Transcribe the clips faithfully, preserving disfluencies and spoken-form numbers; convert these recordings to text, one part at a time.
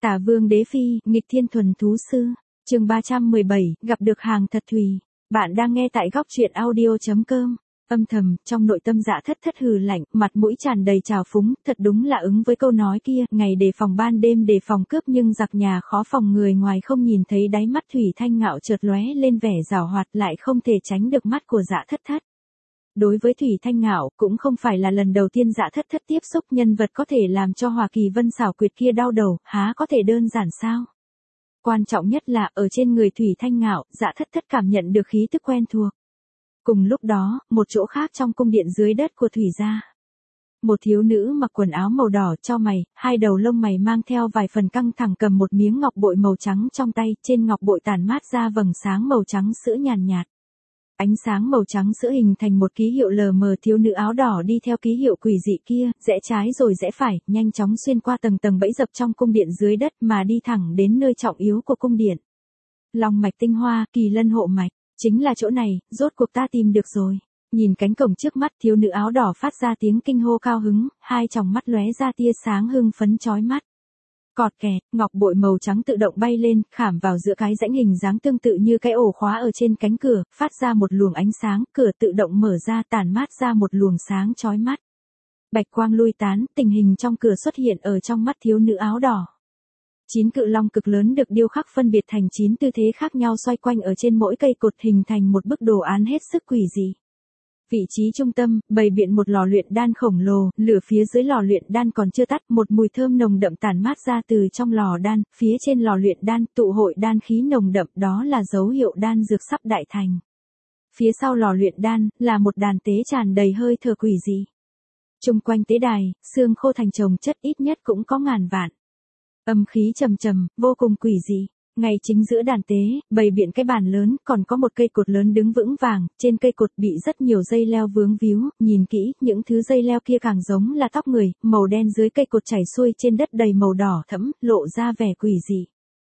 Tả Vương Đế Phi, nghịch thiên thuần thú sư. Chương ba trăm mười bảy, gặp được hàng thật thùy. Bạn đang nghe tại góc truyện audio chấm com. Âm thầm, trong nội tâm Dạ Thất Thất hừ lạnh, mặt mũi tràn đầy trào phúng, thật đúng là ứng với câu nói kia, ngày đề phòng ban đêm đề phòng cướp nhưng giặc nhà khó phòng người ngoài không nhìn thấy đáy mắt Thủy Thanh Ngạo chợt lóe lên vẻ giảo hoạt lại không thể tránh được mắt của Dạ Thất Thất. Đối với Thủy Thanh Ngạo, cũng không phải là lần đầu tiên Dạ Thất Thất tiếp xúc nhân vật có thể làm cho Hoa Kỳ Vân xảo quyệt kia đau đầu, há có thể đơn giản sao? Quan trọng nhất là, ở trên người Thủy Thanh Ngạo, Dạ Thất Thất cảm nhận được khí tức quen thuộc. Cùng lúc đó, một chỗ khác trong cung điện dưới đất của Thủy gia. Một thiếu nữ mặc quần áo màu đỏ chau mày, hai đầu lông mày mang theo vài phần căng thẳng cầm một miếng ngọc bội màu trắng trong tay, trên ngọc bội tản mát ra vầng sáng màu trắng sữa nhàn nhạt. Ánh sáng màu trắng sữa hình thành một ký hiệu lờ mờ, thiếu nữ áo đỏ đi theo ký hiệu quỷ dị kia, rẽ trái rồi rẽ phải, nhanh chóng xuyên qua tầng tầng bẫy dập trong cung điện dưới đất mà đi thẳng đến nơi trọng yếu của cung điện. Long mạch tinh hoa, kỳ lân hộ mạch, chính là chỗ này, rốt cuộc ta tìm được rồi. Nhìn cánh cổng trước mắt, thiếu nữ áo đỏ phát ra tiếng kinh hô cao hứng, hai tròng mắt lóe ra tia sáng hưng phấn chói mắt. Cọt kẹt, ngọc bội màu trắng tự động bay lên, khảm vào giữa cái rãnh hình dáng tương tự như cái ổ khóa ở trên cánh cửa, phát ra một luồng ánh sáng, cửa tự động mở ra tản mát ra một luồng sáng chói mắt. Bạch quang lui tán, tình hình trong cửa xuất hiện ở trong mắt thiếu nữ áo đỏ. Chín cự long cực lớn được điêu khắc phân biệt thành chín tư thế khác nhau xoay quanh ở trên mỗi cây cột hình thành một bức đồ án hết sức quỷ dị. Vị trí trung tâm, bày biện một lò luyện đan khổng lồ, lửa phía dưới lò luyện đan còn chưa tắt, một mùi thơm nồng đậm tản mát ra từ trong lò đan, phía trên lò luyện đan tụ hội đan khí nồng đậm, đó là dấu hiệu đan dược sắp đại thành. Phía sau lò luyện đan, là một đàn tế tràn đầy hơi thở quỷ dị. Chung quanh tế đài, xương khô thành chồng chất ít nhất cũng có ngàn vạn. Âm khí trầm trầm, vô cùng quỷ dị. Ngay chính giữa đàn tế, bày biện cái bàn lớn, còn có một cây cột lớn đứng vững vàng, trên cây cột bị rất nhiều dây leo vướng víu, nhìn kỹ, những thứ dây leo kia càng giống là tóc người, màu đen dưới cây cột chảy xuôi trên đất đầy màu đỏ thẫm, lộ ra vẻ quỷ dị.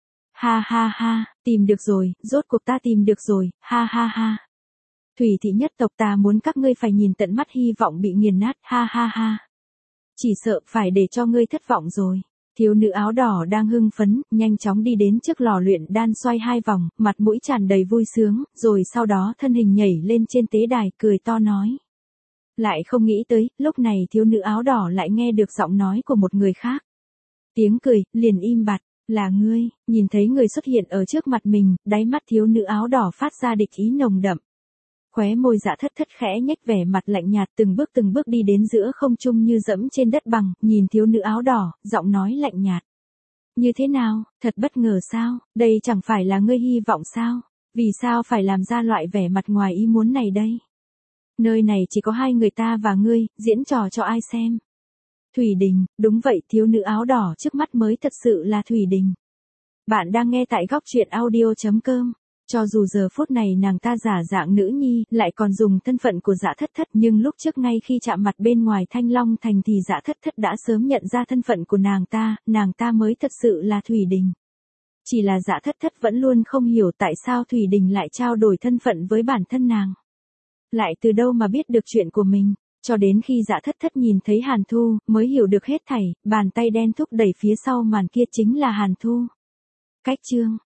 Ha ha ha, tìm được rồi, rốt cuộc ta tìm được rồi, ha ha ha. Thủy thị nhất tộc ta muốn các ngươi phải nhìn tận mắt hy vọng bị nghiền nát, ha ha ha. Chỉ sợ phải để cho ngươi thất vọng rồi. Thiếu nữ áo đỏ đang hưng phấn, nhanh chóng đi đến trước lò luyện đan xoay hai vòng, mặt mũi tràn đầy vui sướng, rồi sau đó thân hình nhảy lên trên tế đài, cười to nói. Lại không nghĩ tới, lúc này thiếu nữ áo đỏ lại nghe được giọng nói của một người khác. Tiếng cười, liền im bặt, là ngươi, nhìn thấy người xuất hiện ở trước mặt mình, đáy mắt thiếu nữ áo đỏ phát ra địch ý nồng đậm. Khóe môi Dạ Thất Thất khẽ nhếch vẻ mặt lạnh nhạt, từng bước từng bước đi đến giữa không trung như dẫm trên đất bằng, nhìn thiếu nữ áo đỏ, giọng nói lạnh nhạt. Như thế nào, thật bất ngờ sao, đây chẳng phải là ngươi hy vọng sao, vì sao phải làm ra loại vẻ mặt ngoài ý muốn này đây? Nơi này chỉ có hai người ta và ngươi, diễn trò cho ai xem? Thủy Đình, đúng vậy, thiếu nữ áo đỏ trước mắt mới thật sự là Thủy Đình. Bạn đang nghe tại góc truyện audio chấm com. Cho dù giờ phút này nàng ta giả dạng nữ nhi, lại còn dùng thân phận của Dạ Thất Thất, nhưng lúc trước ngay khi chạm mặt bên ngoài Thanh Long Thành thì Dạ Thất Thất đã sớm nhận ra thân phận của nàng ta, nàng ta mới thật sự là Thủy Đình. Chỉ là Dạ Thất Thất vẫn luôn không hiểu tại sao Thủy Đình lại trao đổi thân phận với bản thân nàng. Lại từ đâu mà biết được chuyện của mình, cho đến khi Dạ Thất Thất nhìn thấy Hàn Thu, mới hiểu được hết thảy, bàn tay đen thúc đẩy phía sau màn kia chính là Hàn Thu. Cách chương